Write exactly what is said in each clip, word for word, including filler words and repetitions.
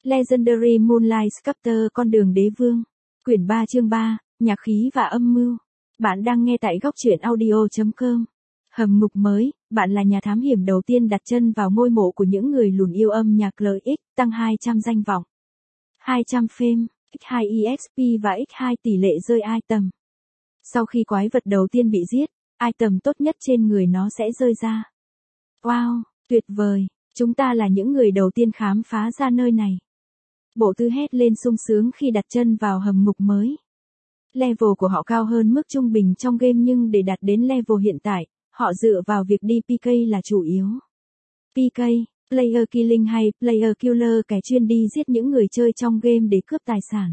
Legendary Moonlight Sculptor con đường đế vương. Quyển ba chương ba, nhạc khí và âm mưu. Bạn đang nghe tại góc truyện audio chấm com. Hầm ngục mới, bạn là nhà thám hiểm đầu tiên đặt chân vào ngôi mộ của những người lùn yêu âm nhạc lợi ích, tăng hai trăm danh vọng. hai trăm fame, nhân hai e ích pê và nhân hai tỷ lệ rơi item. Sau khi quái vật đầu tiên bị giết, item tốt nhất trên người nó sẽ rơi ra. Wow, tuyệt vời, chúng ta là những người đầu tiên khám phá ra nơi này. Bộ tư hét lên sung sướng khi đặt chân vào hầm ngục mới. Level của họ cao hơn mức trung bình trong game nhưng để đạt đến level hiện tại, họ dựa vào việc đi pê ca là chủ yếu. pê ca, Player Killing hay Player Killer, kẻ chuyên đi giết những người chơi trong game để cướp tài sản.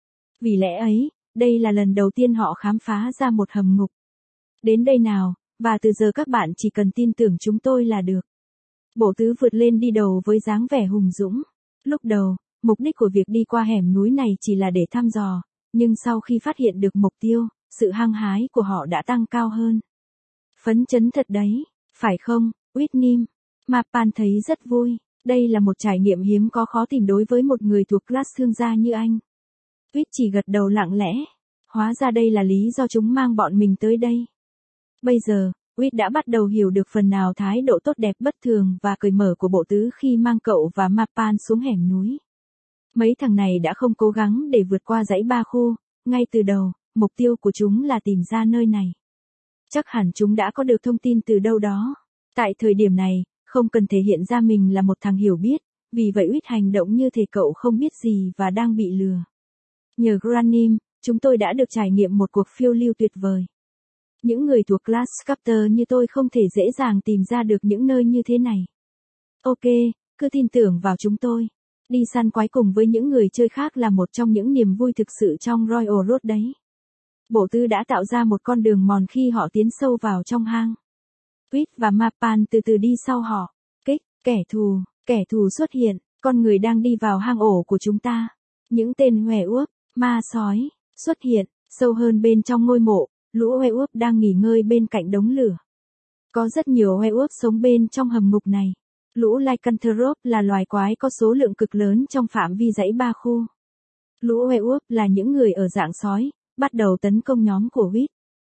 Vì lẽ ấy, đây là lần đầu tiên họ khám phá ra một hầm ngục. Đến đây nào, và từ giờ các bạn chỉ cần tin tưởng chúng tôi là được. Bộ tứ vượt lên đi đầu với dáng vẻ hùng dũng. Lúc đầu, mục đích của việc đi qua hẻm núi này chỉ là để thăm dò, nhưng sau khi phát hiện được mục tiêu, sự hăng hái của họ đã tăng cao hơn. Phấn chấn thật đấy, phải không, Whitney? Mapan thấy rất vui, đây là một trải nghiệm hiếm có khó tìm đối với một người thuộc class thương gia như anh. Whit chỉ gật đầu lặng lẽ, hóa ra đây là lý do chúng mang bọn mình tới đây. Bây giờ, Whit đã bắt đầu hiểu được phần nào thái độ tốt đẹp bất thường và cởi mở của bộ tứ khi mang cậu và Mapan xuống hẻm núi. Mấy thằng này đã không cố gắng để vượt qua dãy ba khu, ngay từ đầu, mục tiêu của chúng là tìm ra nơi này. Chắc hẳn chúng đã có được thông tin từ đâu đó. Tại thời điểm này, không cần thể hiện ra mình là một thằng hiểu biết, vì vậy Whit hành động như thể cậu không biết gì và đang bị lừa. Nhờ Granim, chúng tôi đã được trải nghiệm một cuộc phiêu lưu tuyệt vời. Những người thuộc class Sculptor như tôi không thể dễ dàng tìm ra được những nơi như thế này. Ok, cứ tin tưởng vào chúng tôi. Đi săn quái cùng với những người chơi khác là một trong những niềm vui thực sự trong Royal Road đấy. Bộ tư đã tạo ra một con đường mòn khi họ tiến sâu vào trong hang. Whit và Mapan từ từ đi sau họ. Kích, kẻ thù, kẻ thù xuất hiện, con người đang đi vào hang ổ của chúng ta. Những tên hòe uốc, ma sói, xuất hiện, sâu hơn bên trong ngôi mộ, lũ hòe uốc đang nghỉ ngơi bên cạnh đống lửa. Có rất nhiều hòe uốc sống bên trong hầm ngục này. Lũ Lycanthrope là loài quái có số lượng cực lớn trong phạm vi dãy ba khu. Lũ werewolf là những người ở dạng sói, bắt đầu tấn công nhóm của Whit.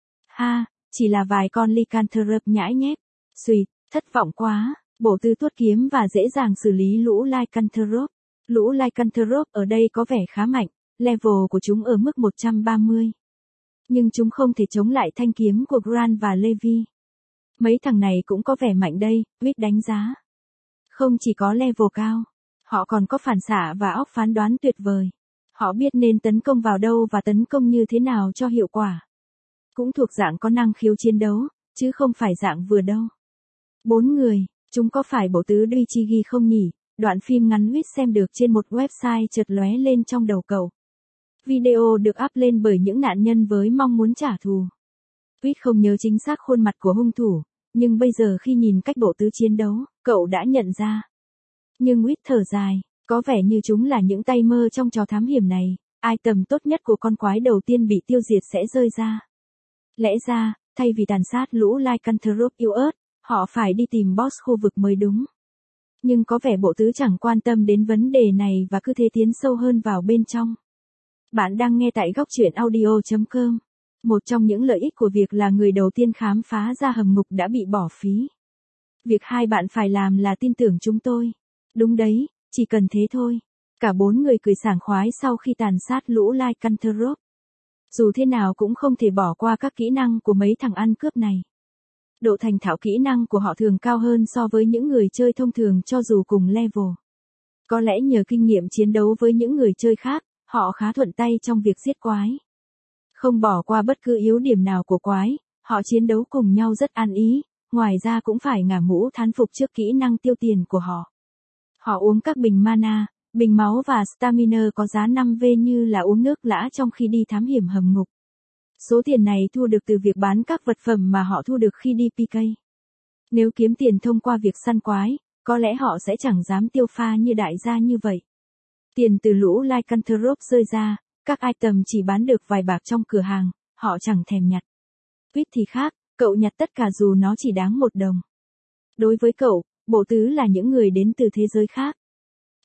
Ha, chỉ là vài con Lycanthrope nhãi nhép. Xùyt, thất vọng quá, bộ tư tuốt kiếm và dễ dàng xử lý lũ Lycanthrope. Lũ Lycanthrope ở đây có vẻ khá mạnh, level của chúng ở mức một trăm ba mươi. Nhưng chúng không thể chống lại thanh kiếm của Grant và Levi. Mấy thằng này cũng có vẻ mạnh đây, Whit đánh giá. Không chỉ có level cao, họ còn có phản xạ và óc phán đoán tuyệt vời. Họ biết nên tấn công vào đâu và tấn công như thế nào cho hiệu quả. Cũng thuộc dạng có năng khiếu chiến đấu, chứ không phải dạng vừa đâu. Bốn người, chúng có phải bộ tứ Dwichigi không nhỉ? Đoạn phim ngắn Whit xem được trên một website chợt lóe lên trong đầu cậu. Video được up lên bởi những nạn nhân với mong muốn trả thù. Whit không nhớ chính xác khuôn mặt của hung thủ, nhưng bây giờ khi nhìn cách bộ tứ chiến đấu, cậu đã nhận ra. Nhưng Whit thở dài, có vẻ như chúng là những tay mơ trong trò thám hiểm này, item tốt nhất của con quái đầu tiên bị tiêu diệt sẽ rơi ra. Lẽ ra, thay vì tàn sát lũ Lycanthrope yếu ớt, họ phải đi tìm boss khu vực mới đúng. Nhưng có vẻ bộ tứ chẳng quan tâm đến vấn đề này và cứ thế tiến sâu hơn vào bên trong. Bạn đang nghe tại góc truyện audio chấm com. Một trong những lợi ích của việc là người đầu tiên khám phá ra hầm ngục đã bị bỏ phí. Việc hai bạn phải làm là tin tưởng chúng tôi. Đúng đấy, chỉ cần thế thôi. Cả bốn người cười sảng khoái sau khi tàn sát lũ Lycanthrope. Dù thế nào cũng không thể bỏ qua các kỹ năng của mấy thằng ăn cướp này. Độ thành thạo kỹ năng của họ thường cao hơn so với những người chơi thông thường cho dù cùng level. Có lẽ nhờ kinh nghiệm chiến đấu với những người chơi khác, họ khá thuận tay trong việc giết quái. Không bỏ qua bất cứ yếu điểm nào của quái, họ chiến đấu cùng nhau rất ăn ý, ngoài ra cũng phải ngả mũ thán phục trước kỹ năng tiêu tiền của họ. Họ uống các bình mana, bình máu và stamina có giá năm V như là uống nước lã trong khi đi thám hiểm hầm ngục. Số tiền này thu được từ việc bán các vật phẩm mà họ thu được khi đi pê ca. Nếu kiếm tiền thông qua việc săn quái, có lẽ họ sẽ chẳng dám tiêu pha như đại gia như vậy. Tiền từ lũ Lycanthrope rơi ra, các item chỉ bán được vài bạc trong cửa hàng, họ chẳng thèm nhặt. Whit thì khác, cậu nhặt tất cả dù nó chỉ đáng một đồng. Đối với cậu, bộ tứ là những người đến từ thế giới khác.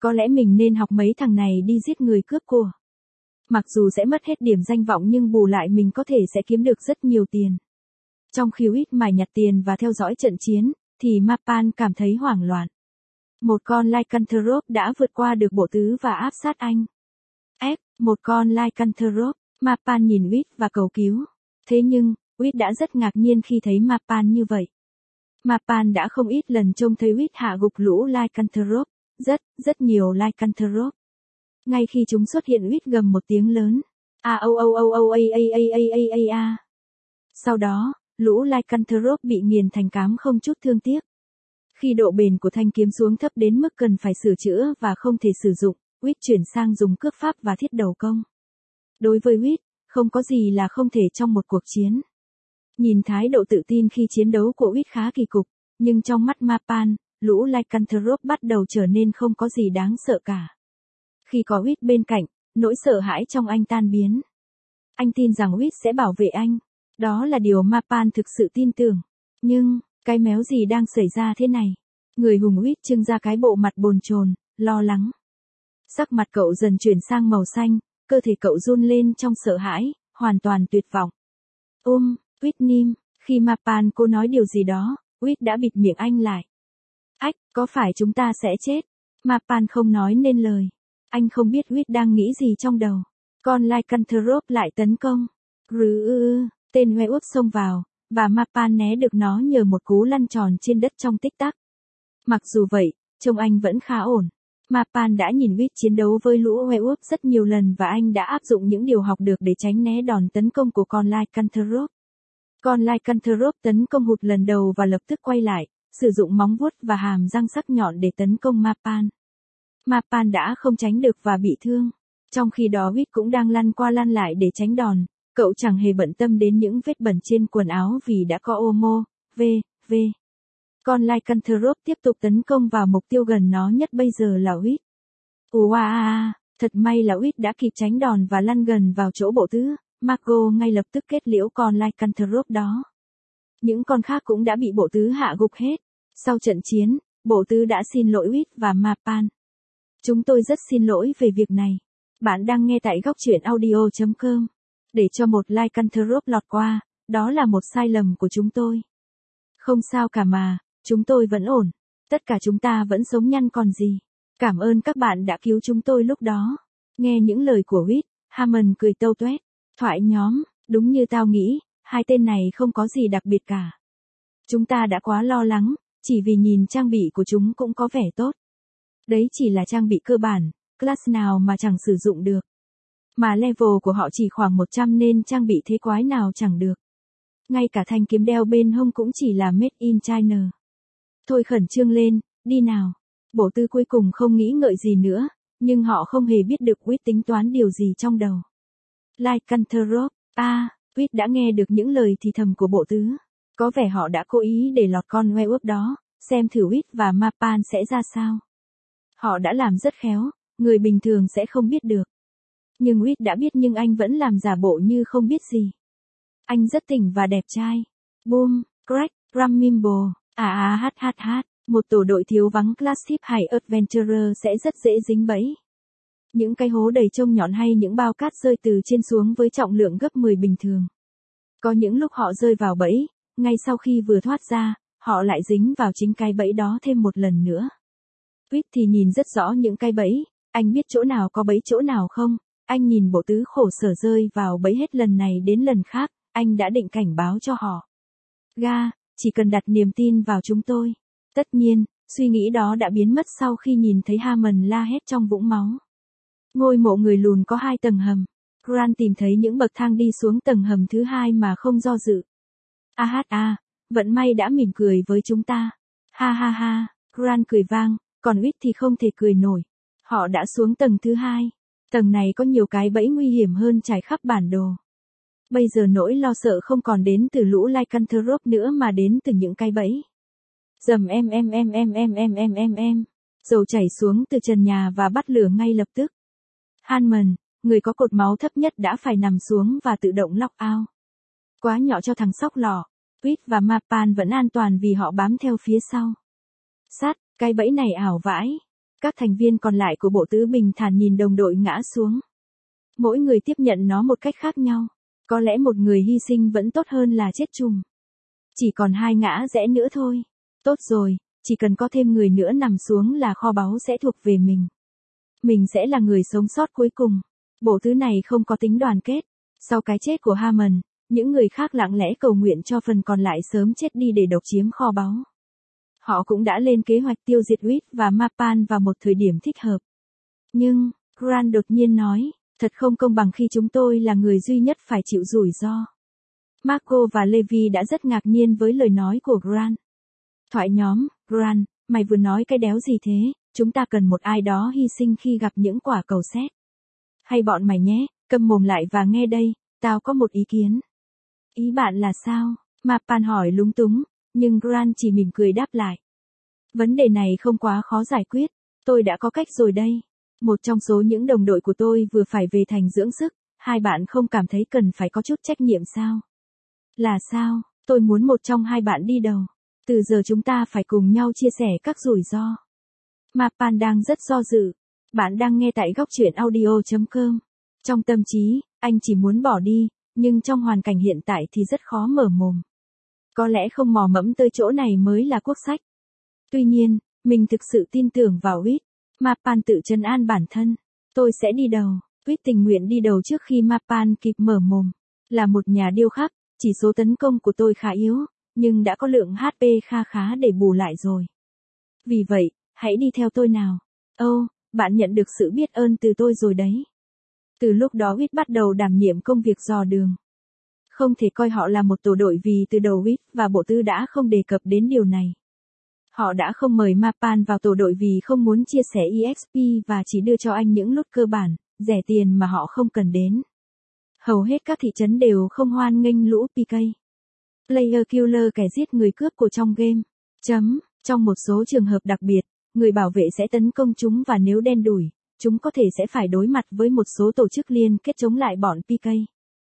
Có lẽ mình nên học mấy thằng này đi giết người cướp của. Mặc dù sẽ mất hết điểm danh vọng nhưng bù lại mình có thể sẽ kiếm được rất nhiều tiền. Trong khi Whit mải nhặt tiền và theo dõi trận chiến, thì Mapan cảm thấy hoảng loạn. Một con Lycanthrope đã vượt qua được bộ tứ và áp sát anh. Ép, một con Lycanthrope, Mapan nhìn Whit và cầu cứu. Thế nhưng, Whit đã rất ngạc nhiên khi thấy Mapan như vậy. Mapan đã không ít lần trông thấy Whit hạ gục lũ Lycanthrope, rất, rất nhiều Lycanthrope. Ngay khi chúng xuất hiện Whit gầm một tiếng lớn. A o o o o a a a a a a a. Sau đó, lũ Lycanthrope bị nghiền thành cám không chút thương tiếc. Khi độ bền của thanh kiếm xuống thấp đến mức cần phải sửa chữa và không thể sử dụng, Whit chuyển sang dùng cước pháp và thiết đầu công. Đối với Whit, không có gì là không thể trong một cuộc chiến. Nhìn thái độ tự tin khi chiến đấu của Whit khá kỳ cục, nhưng trong mắt Mapan, lũ Lycanthrope bắt đầu trở nên không có gì đáng sợ cả. Khi có Whit bên cạnh, nỗi sợ hãi trong anh tan biến. Anh tin rằng Whit sẽ bảo vệ anh. Đó là điều Mapan thực sự tin tưởng. Nhưng, cái méo gì đang xảy ra thế này? Người hùng Whit trưng ra cái bộ mặt bồn chồn, lo lắng. Sắc mặt cậu dần chuyển sang màu xanh, cơ thể cậu run lên trong sợ hãi, hoàn toàn tuyệt vọng. Ôm, Whit Nim, khi Mapan cô nói điều gì đó, Whit đã bịt miệng anh lại. Ách, có phải chúng ta sẽ chết? Mapan không nói nên lời. Anh không biết Whit đang nghĩ gì trong đầu. Con Lycanthrope lại tấn công. Rứ ư, tên Werewolf xông vào, và Mapan né được nó nhờ một cú lăn tròn trên đất trong tích tắc. Mặc dù vậy, trông anh vẫn khá ổn. Mapan đã nhìn Whit chiến đấu với lũ Werewolf rất nhiều lần và anh đã áp dụng những điều học được để tránh né đòn tấn công của con Lycanthrope. Con Lycanthrope tấn công hụt lần đầu và lập tức quay lại, sử dụng móng vuốt và hàm răng sắc nhọn để tấn công Mapan. Mapan đã không tránh được và bị thương. Trong khi đó Whit cũng đang lăn qua lăn lại để tránh đòn, cậu chẳng hề bận tâm đến những vết bẩn trên quần áo vì đã có Omo, v, v. Con Lycanthrope tiếp tục tấn công vào mục tiêu gần nó nhất bây giờ là Whit. Ua, thật may là Whit đã kịp tránh đòn và lăn gần vào chỗ bộ tứ. Margo ngay lập tức kết liễu con Lycanthrope đó. Những con khác cũng đã bị bộ tứ hạ gục hết. Sau trận chiến, bộ tứ đã xin lỗi Whit và Mapan. Chúng tôi rất xin lỗi về việc này. Bạn đang nghe tại góc truyện audio chấm com. Để cho một Lycanthrope lọt qua, đó là một sai lầm của chúng tôi. Không sao cả mà, chúng tôi vẫn ổn. Tất cả chúng ta vẫn sống nhăn còn gì. Cảm ơn các bạn đã cứu chúng tôi lúc đó. Nghe những lời của Whit, Hammond cười tâu tuét. Thoại nhóm, đúng như tao nghĩ, hai tên này không có gì đặc biệt cả. Chúng ta đã quá lo lắng, chỉ vì nhìn trang bị của chúng cũng có vẻ tốt. Đấy chỉ là trang bị cơ bản, class nào mà chẳng sử dụng được. Mà level của họ chỉ khoảng một trăm nên trang bị thế quái nào chẳng được. Ngay cả thanh kiếm đeo bên hông cũng chỉ là made in China. Thôi khẩn trương lên, đi nào. Bộ tư cuối cùng không nghĩ ngợi gì nữa, nhưng họ không hề biết được Whit tính toán điều gì trong đầu. Lycanthrope, à, Whit đã nghe được những lời thì thầm của bộ tứ. Có vẻ họ đã cố ý để lọt con Werewolf đó, xem thử Whit và Mapan sẽ ra sao. Họ đã làm rất khéo, người bình thường sẽ không biết được. Nhưng Whit đã biết nhưng anh vẫn làm giả bộ như không biết gì. Anh rất tỉnh và đẹp trai. Boom, crack, Ramimbo, à à hát hát hát. Một tổ đội thiếu vắng Classic hay Adventurer sẽ rất dễ dính bẫy. Những cái hố đầy trông nhọn hay những bao cát rơi từ trên xuống với trọng lượng gấp mười bình thường. Có những lúc họ rơi vào bẫy, ngay sau khi vừa thoát ra, họ lại dính vào chính cái bẫy đó thêm một lần nữa. Whit thì nhìn rất rõ những cái bẫy, anh biết chỗ nào có bẫy chỗ nào không, anh nhìn bộ tứ khổ sở rơi vào bẫy hết lần này đến lần khác, anh đã định cảnh báo cho họ. Ga, chỉ cần đặt niềm tin vào chúng tôi. Tất nhiên, suy nghĩ đó đã biến mất sau khi nhìn thấy Hammond la hét trong vũng máu. Ngôi mộ người lùn có hai tầng hầm. Grant tìm thấy những bậc thang đi xuống tầng hầm thứ hai mà không do dự. A hát a, vận may đã mỉm cười với chúng ta. Ha ha ha, Grant cười vang, còn Whit thì không thể cười nổi. Họ đã xuống tầng thứ hai. Tầng này có nhiều cái bẫy nguy hiểm hơn trải khắp bản đồ. Bây giờ nỗi lo sợ không còn đến từ lũ Lycanthrope nữa mà đến từ những cái bẫy. Dầm em em em em em em em em em. Dầu chảy xuống từ trần nhà và bắt lửa ngay lập tức. Hammond, người có cột máu thấp nhất đã phải nằm xuống và tự động lock out. Quá nhỏ cho thằng sóc lọ. Whit và Mapan vẫn an toàn vì họ bám theo phía sau. Sát, cái bẫy này ảo vãi. Các thành viên còn lại của bộ tứ bình thản nhìn đồng đội ngã xuống. Mỗi người tiếp nhận nó một cách khác nhau. Có lẽ một người hy sinh vẫn tốt hơn là chết chùm. Chỉ còn hai ngã rẽ nữa thôi. Tốt rồi, chỉ cần có thêm người nữa nằm xuống là kho báu sẽ thuộc về mình. Mình sẽ là người sống sót cuối cùng. Bộ tứ này không có tính đoàn kết. Sau cái chết của Hammond, những người khác lặng lẽ cầu nguyện cho phần còn lại sớm chết đi để độc chiếm kho báu. Họ cũng đã lên kế hoạch tiêu diệt Reed và Mapan vào một thời điểm thích hợp. Nhưng, Grant đột nhiên nói, thật không công bằng khi chúng tôi là người duy nhất phải chịu rủi ro. Marco và Levi đã rất ngạc nhiên với lời nói của Grant. Thoại nhóm, Grant, mày vừa nói cái đéo gì thế, chúng ta cần một ai đó hy sinh khi gặp những quả cầu sét. Hay bọn mày nhé, câm mồm lại và nghe đây, tao có một ý kiến. Ý bạn là sao? Mapan hỏi lúng túng, nhưng Grant chỉ mỉm cười đáp lại. Vấn đề này không quá khó giải quyết, tôi đã có cách rồi đây. Một trong số những đồng đội của tôi vừa phải về thành dưỡng sức, hai bạn không cảm thấy cần phải có chút trách nhiệm sao? Là sao? Tôi muốn một trong hai bạn đi đầu. Từ giờ chúng ta phải cùng nhau chia sẻ các rủi ro. Mapan đang rất do dự. Bạn đang nghe tại góc truyện audio chấm com. Trong tâm trí, anh chỉ muốn bỏ đi, nhưng trong hoàn cảnh hiện tại thì rất khó mở mồm. Có lẽ không mò mẫm tới chỗ này mới là quốc sách. Tuy nhiên, mình thực sự tin tưởng vào Reed. Mapan tự trấn an bản thân. Tôi sẽ đi đầu. Reed tình nguyện đi đầu trước khi Mapan kịp mở mồm. Là một nhà điêu khắc, chỉ số tấn công của tôi khá yếu, nhưng đã có lượng hát pê kha khá để bù lại rồi. Vì vậy, hãy đi theo tôi nào. Ô, oh, bạn nhận được sự biết ơn từ tôi rồi đấy. Từ lúc đó Reed bắt đầu đảm nhiệm công việc dò đường. Không thể coi họ là một tổ đội vì từ đầu Reed và bộ tư đã không đề cập đến điều này. Họ đã không mời Mapan vào tổ đội vì không muốn chia sẻ e ích pê và chỉ đưa cho anh những loot cơ bản, rẻ tiền mà họ không cần đến. Hầu hết các thị trấn đều không hoan nghênh lũ pê ca. Player Killer kẻ giết người cướp của trong game. Chấm. Trong một số trường hợp đặc biệt, người bảo vệ sẽ tấn công chúng và nếu đen đủi, chúng có thể sẽ phải đối mặt với một số tổ chức liên kết chống lại bọn pê ca.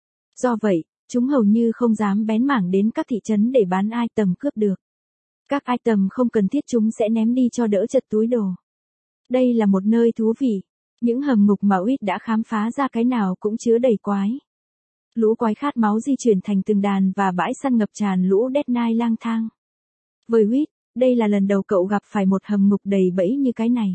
Do vậy, chúng hầu như không dám bén mảng đến các thị trấn để bán item cướp được. Các item không cần thiết chúng sẽ ném đi cho đỡ chật túi đồ. Đây là một nơi thú vị. Những hầm ngục mà Reed đã khám phá ra cái nào cũng chứa đầy quái. Lũ quái khát máu di chuyển thành từng đàn và bãi săn ngập tràn lũ Dead Knight lang thang. Với Reed, đây là lần đầu cậu gặp phải một hầm ngục đầy bẫy như cái này.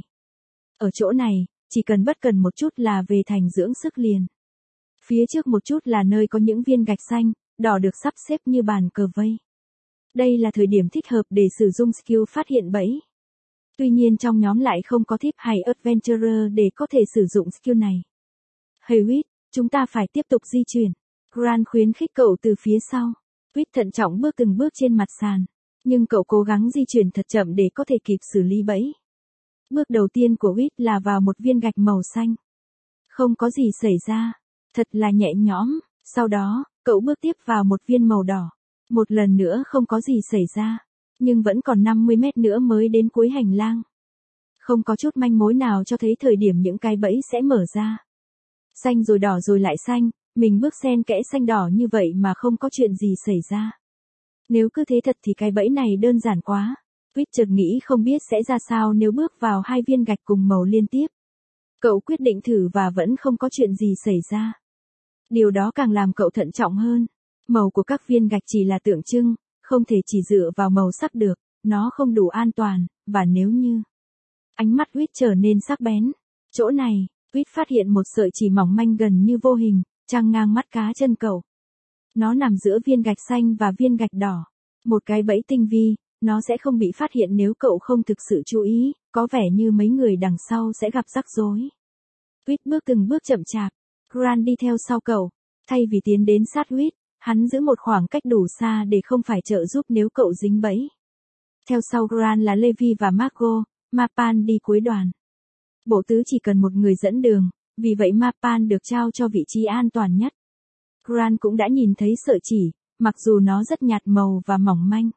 Ở chỗ này, chỉ cần bất cần một chút là về thành dưỡng sức liền. Phía trước một chút là nơi có những viên gạch xanh, đỏ được sắp xếp như bàn cờ vây. Đây là thời điểm thích hợp để sử dụng skill phát hiện bẫy. Tuy nhiên trong nhóm lại không có thief hay adventurer để có thể sử dụng skill này. Hey Reed, chúng ta phải tiếp tục di chuyển. Grant khuyến khích cậu từ phía sau. Reed thận trọng bước từng bước trên mặt sàn. Nhưng cậu cố gắng di chuyển thật chậm để có thể kịp xử lý bẫy. Bước đầu tiên của Reed là vào một viên gạch màu xanh. Không có gì xảy ra. Thật là nhẹ nhõm. Sau đó, cậu bước tiếp vào một viên màu đỏ. Một lần nữa không có gì xảy ra. Nhưng vẫn còn năm mươi mét nữa mới đến cuối hành lang. Không có chút manh mối nào cho thấy thời điểm những cái bẫy sẽ mở ra. Xanh rồi đỏ rồi lại xanh, mình bước xen kẽ xanh đỏ như vậy mà không có chuyện gì xảy ra. Nếu cứ thế thật thì cái bẫy này đơn giản quá. Reed chợt nghĩ không biết sẽ ra sao nếu bước vào hai viên gạch cùng màu liên tiếp. Cậu quyết định thử và vẫn không có chuyện gì xảy ra. Điều đó càng làm cậu thận trọng hơn. Màu của các viên gạch chỉ là tượng trưng, không thể chỉ dựa vào màu sắc được, nó không đủ an toàn, và nếu như... Ánh mắt Reed trở nên sắc bén. Chỗ này, Reed phát hiện một sợi chỉ mỏng manh gần như vô hình, chằng ngang mắt cá chân cậu. Nó nằm giữa viên gạch xanh và viên gạch đỏ. Một cái bẫy tinh vi, nó sẽ không bị phát hiện nếu cậu không thực sự chú ý, có vẻ như mấy người đằng sau sẽ gặp rắc rối. Reed bước từng bước chậm chạp. Grant đi theo sau cậu. Thay vì tiến đến sát Reed, hắn giữ một khoảng cách đủ xa để không phải trợ giúp nếu cậu dính bẫy. Theo sau Grant là Levi và Marco, Mapan đi cuối đoàn. Bộ tứ chỉ cần một người dẫn đường, vì vậy Mapan được trao cho vị trí an toàn nhất. Grant cũng đã nhìn thấy sợi chỉ, mặc dù nó rất nhạt màu và mỏng manh.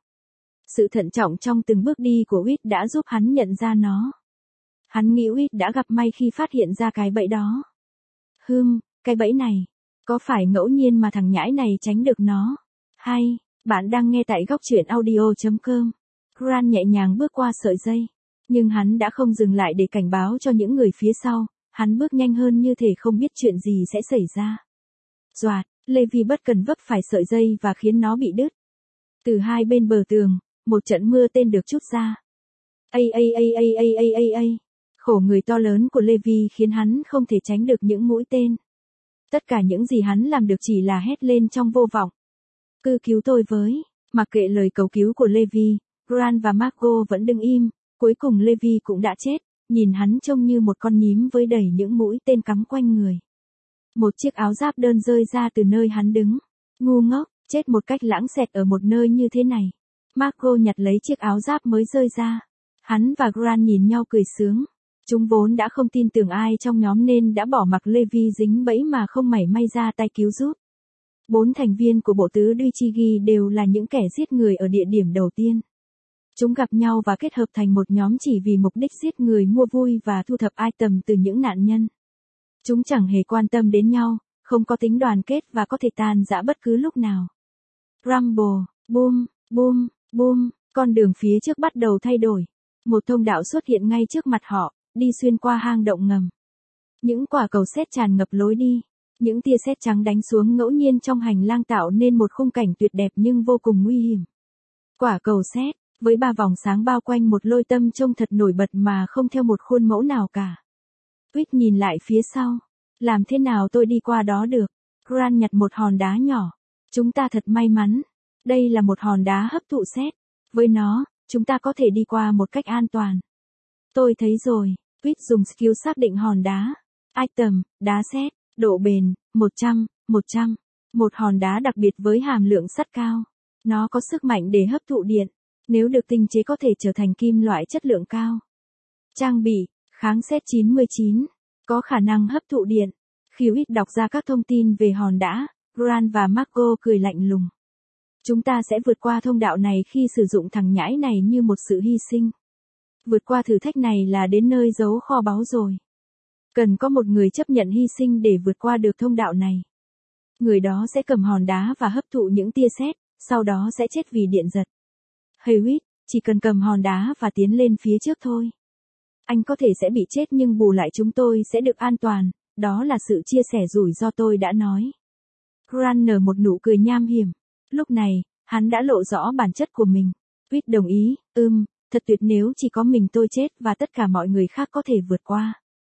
Sự thận trọng trong từng bước đi của Reed đã giúp hắn nhận ra nó. Hắn nghĩ Reed đã gặp may khi phát hiện ra cái bẫy đó. Hừm, cái bẫy này, có phải ngẫu nhiên mà thằng nhãi này tránh được nó? Hay, bạn đang nghe tại góc truyện audio chấm com. Grant nhẹ nhàng bước qua sợi dây. Nhưng hắn đã không dừng lại để cảnh báo cho những người phía sau, hắn bước nhanh hơn như thể không biết chuyện gì sẽ xảy ra. Doạt, Levi bất cần vấp phải sợi dây và khiến nó bị đứt. Từ hai bên bờ tường, một trận mưa tên được trút ra. Ây ây ây ây ây ây ây ây. Khổ người to lớn của Levi khiến hắn không thể tránh được những mũi tên. Tất cả những gì hắn làm được chỉ là hét lên trong vô vọng. Cứ cứu tôi với. Mặc kệ lời cầu cứu của Levi, Grant và Marco vẫn đứng im. Cuối cùng Levi cũng đã chết, nhìn hắn trông như một con nhím với đầy những mũi tên cắm quanh người. Một chiếc áo giáp đơn rơi ra từ nơi hắn đứng. Ngu ngốc, chết một cách lãng xẹt ở một nơi như thế này. Marco nhặt lấy chiếc áo giáp mới rơi ra. Hắn và Grant nhìn nhau cười sướng. Chúng vốn đã không tin tưởng ai trong nhóm nên đã bỏ mặc Levi dính bẫy mà không mảy may ra tay cứu giúp. Bốn thành viên của bộ tứ Duichigi đều là những kẻ giết người ở địa điểm đầu tiên. Chúng gặp nhau và kết hợp thành một nhóm chỉ vì mục đích giết người mua vui và thu thập item từ những nạn nhân. Chúng chẳng hề quan tâm đến nhau, không có tính đoàn kết và có thể tan rã bất cứ lúc nào. Rumble, boom, boom, boom, con đường phía trước bắt đầu thay đổi. Một thông đạo xuất hiện ngay trước mặt họ, đi xuyên qua hang động ngầm. Những quả cầu sét tràn ngập lối đi. Những tia sét trắng đánh xuống ngẫu nhiên trong hành lang tạo nên một khung cảnh tuyệt đẹp nhưng vô cùng nguy hiểm. Quả cầu sét, với ba vòng sáng bao quanh một lôi tâm trông thật nổi bật mà không theo một khuôn mẫu nào cả. Quýt nhìn lại phía sau. Làm thế nào tôi đi qua đó được? Grant nhặt một hòn đá nhỏ. Chúng ta thật may mắn. Đây là một hòn đá hấp thụ sét. Với nó, chúng ta có thể đi qua một cách an toàn. Tôi thấy rồi. Quýt dùng skill xác định hòn đá. Item, đá sét, độ bền, một trăm, một trăm. Một hòn đá đặc biệt với hàm lượng sắt cao. Nó có sức mạnh để hấp thụ điện. Nếu được tinh chế có thể trở thành kim loại chất lượng cao. Trang bị, kháng sét chín mươi chín. Có khả năng hấp thụ điện. Khi Quýt đọc ra các thông tin về hòn đá, Grant và Marco cười lạnh lùng. Chúng ta sẽ vượt qua thông đạo này khi sử dụng thằng nhãi này như một sự hy sinh. Vượt qua thử thách này là đến nơi giấu kho báu rồi. Cần có một người chấp nhận hy sinh để vượt qua được thông đạo này. Người đó sẽ cầm hòn đá và hấp thụ những tia sét, sau đó sẽ chết vì điện giật. Hewitt, chỉ cần cầm hòn đá và tiến lên phía trước thôi. Anh có thể sẽ bị chết nhưng bù lại chúng tôi sẽ được an toàn, đó là sự chia sẻ rủi ro tôi đã nói. Grant nở một nụ cười nham hiểm. Lúc này, hắn đã lộ rõ bản chất của mình. Quýt đồng ý, ưm, thật tuyệt nếu chỉ có mình tôi chết và tất cả mọi người khác có thể vượt qua.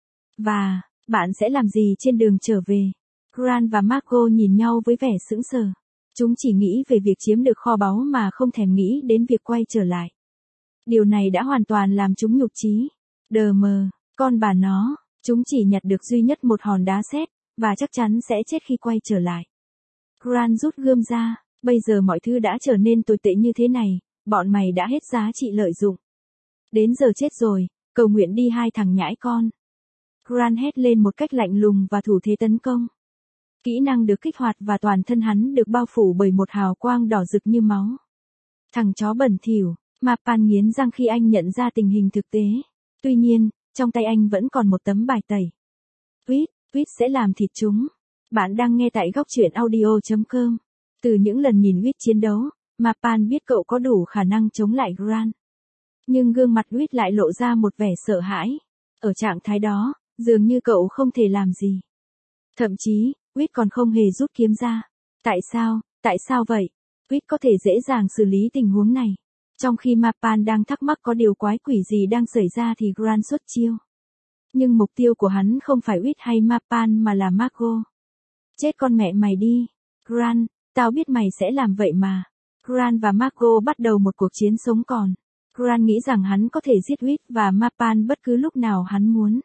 Và, bạn sẽ làm gì trên đường trở về? Grant và Marco nhìn nhau với vẻ sững sờ. Chúng chỉ nghĩ về việc chiếm được kho báu mà không thèm nghĩ đến việc quay trở lại. Điều này đã hoàn toàn làm chúng nhục chí. Đờ mờ, con bà nó, chúng chỉ nhặt được duy nhất một hòn đá sét, và chắc chắn sẽ chết khi quay trở lại. Grant rút gươm ra, bây giờ mọi thứ đã trở nên tồi tệ như thế này, bọn mày đã hết giá trị lợi dụng. Đến giờ chết rồi, cầu nguyện đi hai thằng nhãi con. Grant hét lên một cách lạnh lùng và thủ thế tấn công. Kỹ năng được kích hoạt và toàn thân hắn được bao phủ bởi một hào quang đỏ rực như máu. Thằng chó bẩn thỉu, Mapan nghiến răng khi anh nhận ra tình hình thực tế. Tuy nhiên, trong tay anh vẫn còn một tấm bài tẩy. Quýt, Quýt sẽ làm thịt chúng. Bạn đang nghe tại góc truyện audio chấm com. Từ những lần nhìn Quýt chiến đấu, Mapan biết cậu có đủ khả năng chống lại Grant. Nhưng gương mặt Quýt lại lộ ra một vẻ sợ hãi. Ở trạng thái đó, dường như cậu không thể làm gì. Thậm chí, Quýt còn không hề rút kiếm ra. Tại sao, tại sao vậy? Quýt có thể dễ dàng xử lý tình huống này. Trong khi Mapan đang thắc mắc có điều quái quỷ gì đang xảy ra thì Grant xuất chiêu. Nhưng mục tiêu của hắn không phải Quýt hay Mapan mà là Marco. Chết con mẹ mày đi. Grant, tao biết mày sẽ làm vậy mà. Grant và Marco bắt đầu một cuộc chiến sống còn. Grant nghĩ rằng hắn có thể giết Quýt và Mapan bất cứ lúc nào hắn muốn.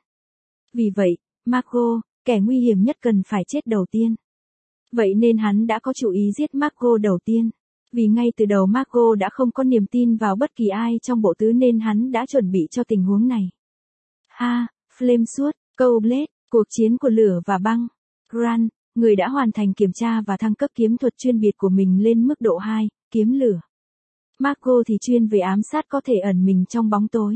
Vì vậy, Marco, kẻ nguy hiểm nhất cần phải chết đầu tiên. Vậy nên hắn đã có chủ ý giết Marco đầu tiên. Vì ngay từ đầu Marco đã không có niềm tin vào bất kỳ ai trong bộ tứ nên hắn đã chuẩn bị cho tình huống này. Ha, Flame Sword, Cold Blade, cuộc chiến của lửa và băng. Grant, người đã hoàn thành kiểm tra và thăng cấp kiếm thuật chuyên biệt của mình lên mức độ hai, kiếm lửa. Marco thì chuyên về ám sát có thể ẩn mình trong bóng tối.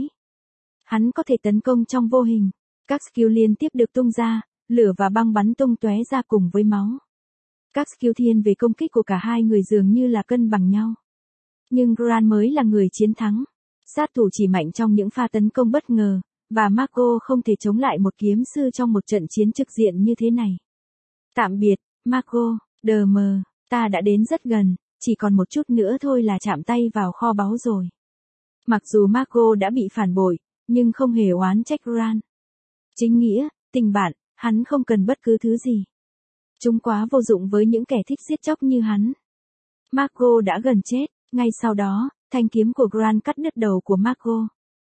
Hắn có thể tấn công trong vô hình. Các skill liên tiếp được tung ra, lửa và băng bắn tung tóe ra cùng với máu. Các skill thiên về công kích của cả hai người dường như là cân bằng nhau. Nhưng Grant mới là người chiến thắng. Sát thủ chỉ mạnh trong những pha tấn công bất ngờ, và Marco không thể chống lại một kiếm sư trong một trận chiến trực diện như thế này. Tạm biệt, Marco, đờ mờ, ta đã đến rất gần, chỉ còn một chút nữa thôi là chạm tay vào kho báu rồi. Mặc dù Marco đã bị phản bội, nhưng không hề oán trách Grant. Chính nghĩa, tình bạn, hắn không cần bất cứ thứ gì. Chúng quá vô dụng với những kẻ thích giết chóc như hắn. Marco đã gần chết, ngay sau đó, thanh kiếm của Grant cắt đứt đầu của Marco.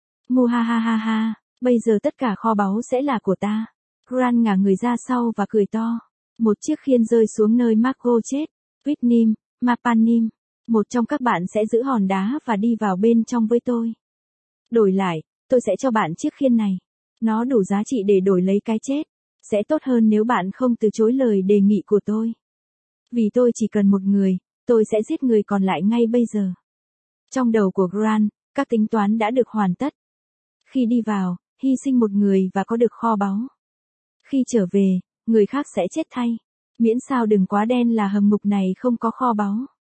Muhahaha, bây giờ tất cả kho báu sẽ là của ta. Grant ngả người ra sau và cười to. Một chiếc khiên rơi xuống nơi Marco chết. Whitnim, Mapanim, một trong các bạn sẽ giữ hòn đá và đi vào bên trong với tôi. Đổi lại, tôi sẽ cho bạn chiếc khiên này. Nó đủ giá trị để đổi lấy cái chết. Sẽ tốt hơn nếu bạn không từ chối lời đề nghị của tôi. Vì tôi chỉ cần một người, tôi sẽ giết người còn lại ngay bây giờ. Trong đầu của Grant, các tính toán đã được hoàn tất. Khi đi vào, hy sinh một người và có được kho báu. Khi trở về, người khác sẽ chết thay. Miễn sao đừng quá đen là hầm ngục này không có kho báu.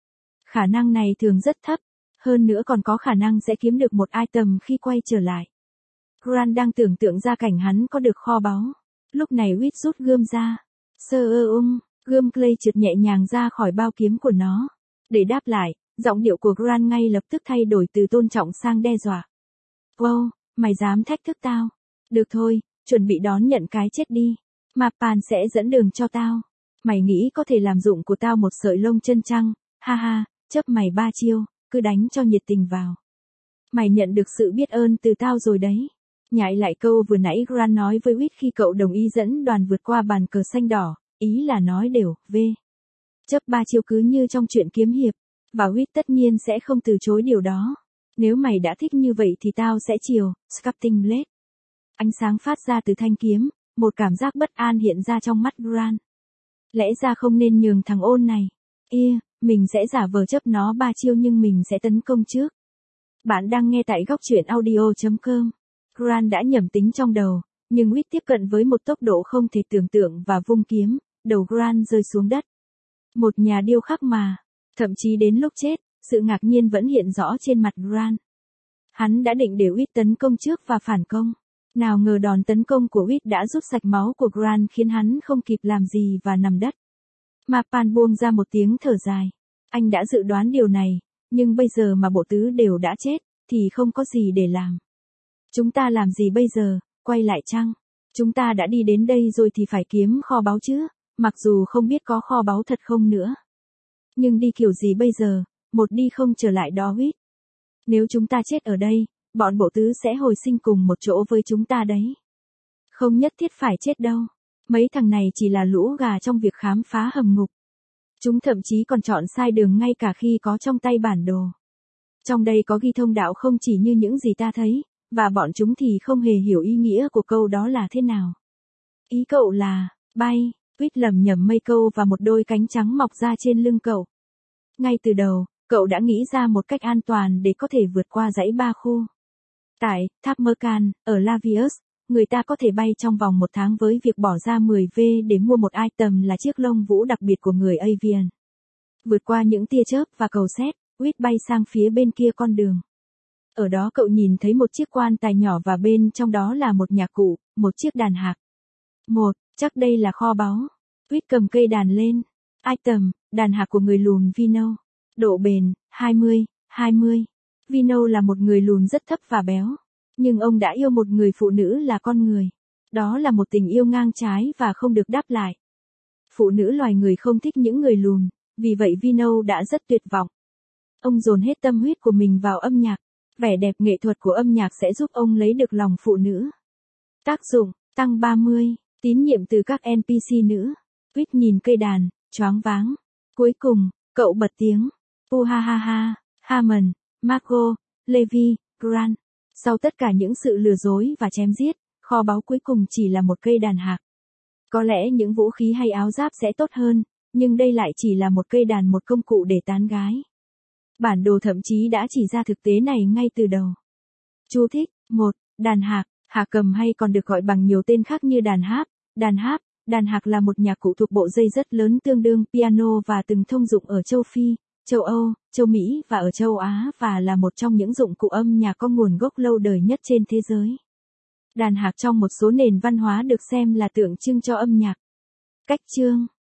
Khả năng này thường rất thấp. Hơn nữa còn có khả năng sẽ kiếm được một item khi quay trở lại. Grant đang tưởng tượng ra cảnh hắn có được kho báu. Lúc này Whit rút gươm ra. Sơ ơ ung, gươm Clay trượt nhẹ nhàng ra khỏi bao kiếm của nó. Để đáp lại, giọng điệu của Grant ngay lập tức thay đổi từ tôn trọng sang đe dọa. Wow, mày dám thách thức tao? Được thôi, chuẩn bị đón nhận cái chết đi. Mapan sẽ dẫn đường cho tao. Mày nghĩ có thể làm dụng của tao một sợi lông chân chăng? Ha ha, chấp mày ba chiêu, cứ đánh cho nhiệt tình vào. Mày nhận được sự biết ơn từ tao rồi đấy. Nhại lại câu vừa nãy Grant nói với Whit khi cậu đồng ý dẫn đoàn vượt qua bàn cờ xanh đỏ, ý là nói đều, v. Chấp ba chiêu cứ như trong chuyện kiếm hiệp, và Whit tất nhiên sẽ không từ chối điều đó. Nếu mày đã thích như vậy thì tao sẽ chiều, Sculpting Blade. Ánh sáng phát ra từ thanh kiếm, một cảm giác bất an hiện ra trong mắt Grant. Lẽ ra không nên nhường thằng ôn này. Ia, mình sẽ giả vờ chấp nó ba chiêu nhưng mình sẽ tấn công trước. Bạn đang nghe tại góc truyện audio chấm com. Grant đã nhẩm tính trong đầu, nhưng Whit tiếp cận với một tốc độ không thể tưởng tượng và vung kiếm, đầu Grant rơi xuống đất. Một nhà điêu khắc mà, thậm chí đến lúc chết, sự ngạc nhiên vẫn hiện rõ trên mặt Grant. Hắn đã định để Whit tấn công trước và phản công. Nào ngờ đòn tấn công của Whit đã rút sạch máu của Grant khiến hắn không kịp làm gì và nằm đất. Mapan buông ra một tiếng thở dài. Anh đã dự đoán điều này, nhưng bây giờ mà bộ tứ đều đã chết, thì không có gì để làm. Chúng ta làm gì bây giờ, quay lại chăng? Chúng ta đã đi đến đây rồi thì phải kiếm kho báu chứ, mặc dù không biết có kho báu thật không nữa. Nhưng đi kiểu gì bây giờ, một đi không trở lại đó Whit. Nếu chúng ta chết ở đây, bọn bộ tứ sẽ hồi sinh cùng một chỗ với chúng ta đấy. Không nhất thiết phải chết đâu. Mấy thằng này chỉ là lũ gà trong việc khám phá hầm ngục. Chúng thậm chí còn chọn sai đường ngay cả khi có trong tay bản đồ. Trong đây có ghi thông đạo không chỉ như những gì ta thấy, và bọn chúng thì không hề hiểu ý nghĩa của câu đó là thế nào. Ý cậu là, bay, Whit lầm nhầm mây câu và một đôi cánh trắng mọc ra trên lưng cậu. Ngay từ đầu, cậu đã nghĩ ra một cách an toàn để có thể vượt qua dãy ba khu. Tại Tháp Mercan, ở Lavius, người ta có thể bay trong vòng một tháng với việc bỏ ra mười V để mua một item là chiếc lông vũ đặc biệt của người Avian. Vượt qua những tia chớp và cầu sét, Whit bay sang phía bên kia con đường. Ở đó cậu nhìn thấy một chiếc quan tài nhỏ và bên trong đó là một nhạc cụ, một chiếc đàn hạc. Một, chắc đây là kho báu. Whit cầm cây đàn lên. Item, đàn hạc của người lùn Vino. Độ bền, hai mươi, hai mươi. Vino là một người lùn rất thấp và béo. Nhưng ông đã yêu một người phụ nữ là con người. Đó là một tình yêu ngang trái và không được đáp lại. Phụ nữ loài người không thích những người lùn, vì vậy Vino đã rất tuyệt vọng. Ông dồn hết tâm huyết của mình vào âm nhạc. Vẻ đẹp nghệ thuật của âm nhạc sẽ giúp ông lấy được lòng phụ nữ. Tác dụng, tăng ba mươi, tín nhiệm từ các en pê xê nữ. Whit nhìn cây đàn, choáng váng. Cuối cùng, cậu bật tiếng. Uhahaha, Hammond, Marco, Levi, Grant. Sau tất cả những sự lừa dối và chém giết, kho báu cuối cùng chỉ là một cây đàn hạc. Có lẽ những vũ khí hay áo giáp sẽ tốt hơn, nhưng đây lại chỉ là một cây đàn, một công cụ để tán gái. Bản đồ thậm chí đã chỉ ra thực tế này ngay từ đầu. Chú thích, một, đàn hạc, hạc cầm hay còn được gọi bằng nhiều tên khác như đàn háp, đàn háp, đàn hạc là một nhạc cụ thuộc bộ dây rất lớn tương đương piano và từng thông dụng ở châu Phi, châu Âu, châu Mỹ và ở châu Á và là một trong những dụng cụ âm nhạc có nguồn gốc lâu đời nhất trên thế giới. Đàn hạc trong một số nền văn hóa được xem là tượng trưng cho âm nhạc. Cách chương